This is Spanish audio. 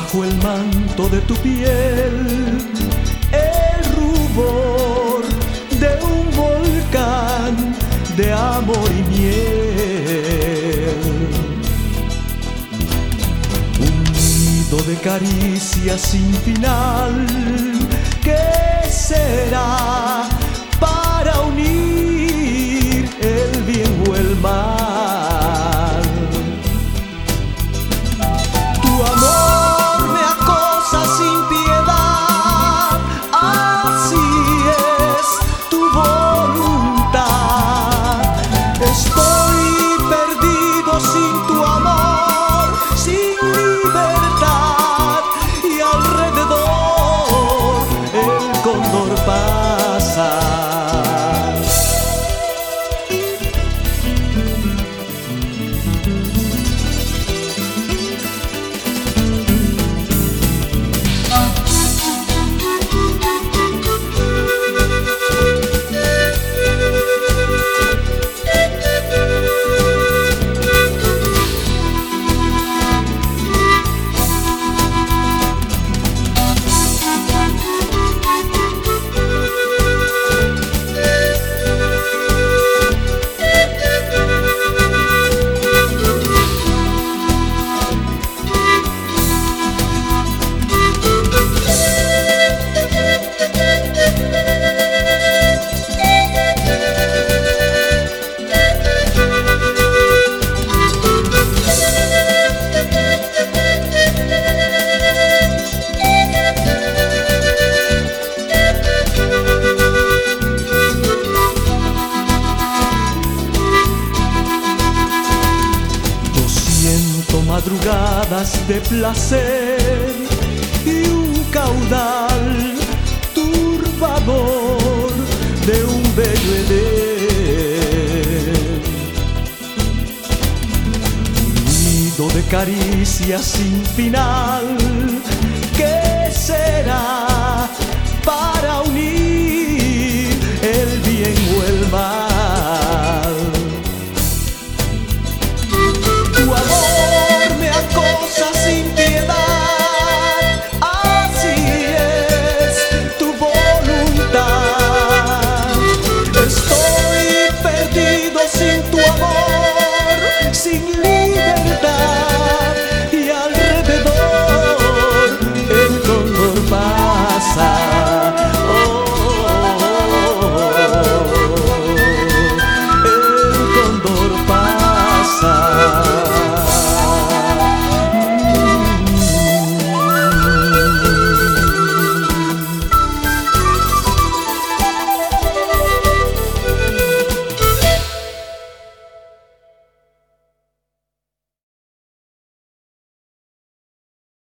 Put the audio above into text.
bajo el manto de tu piel, el rubor de un volcán de amor y miel. Un nido de caricias sin final, ¿qué será para unir el bien o el mal? Tu amor me acosa sin piedad, así es tu voluntad. Estoy perdido sin tu amor, sin libertad, y alrededor el cóndor pasa. Madrugadas de placer y un caudal turbador de un bello Edén. Un nido de caricias sin final, ¿qué será para unir el bien o el mal? Tu amor me acosa sin piedad, así es tu voluntad. Estoy perdido sin tu amor, sin libertad, y alrededor el cóndor pasa. El cóndor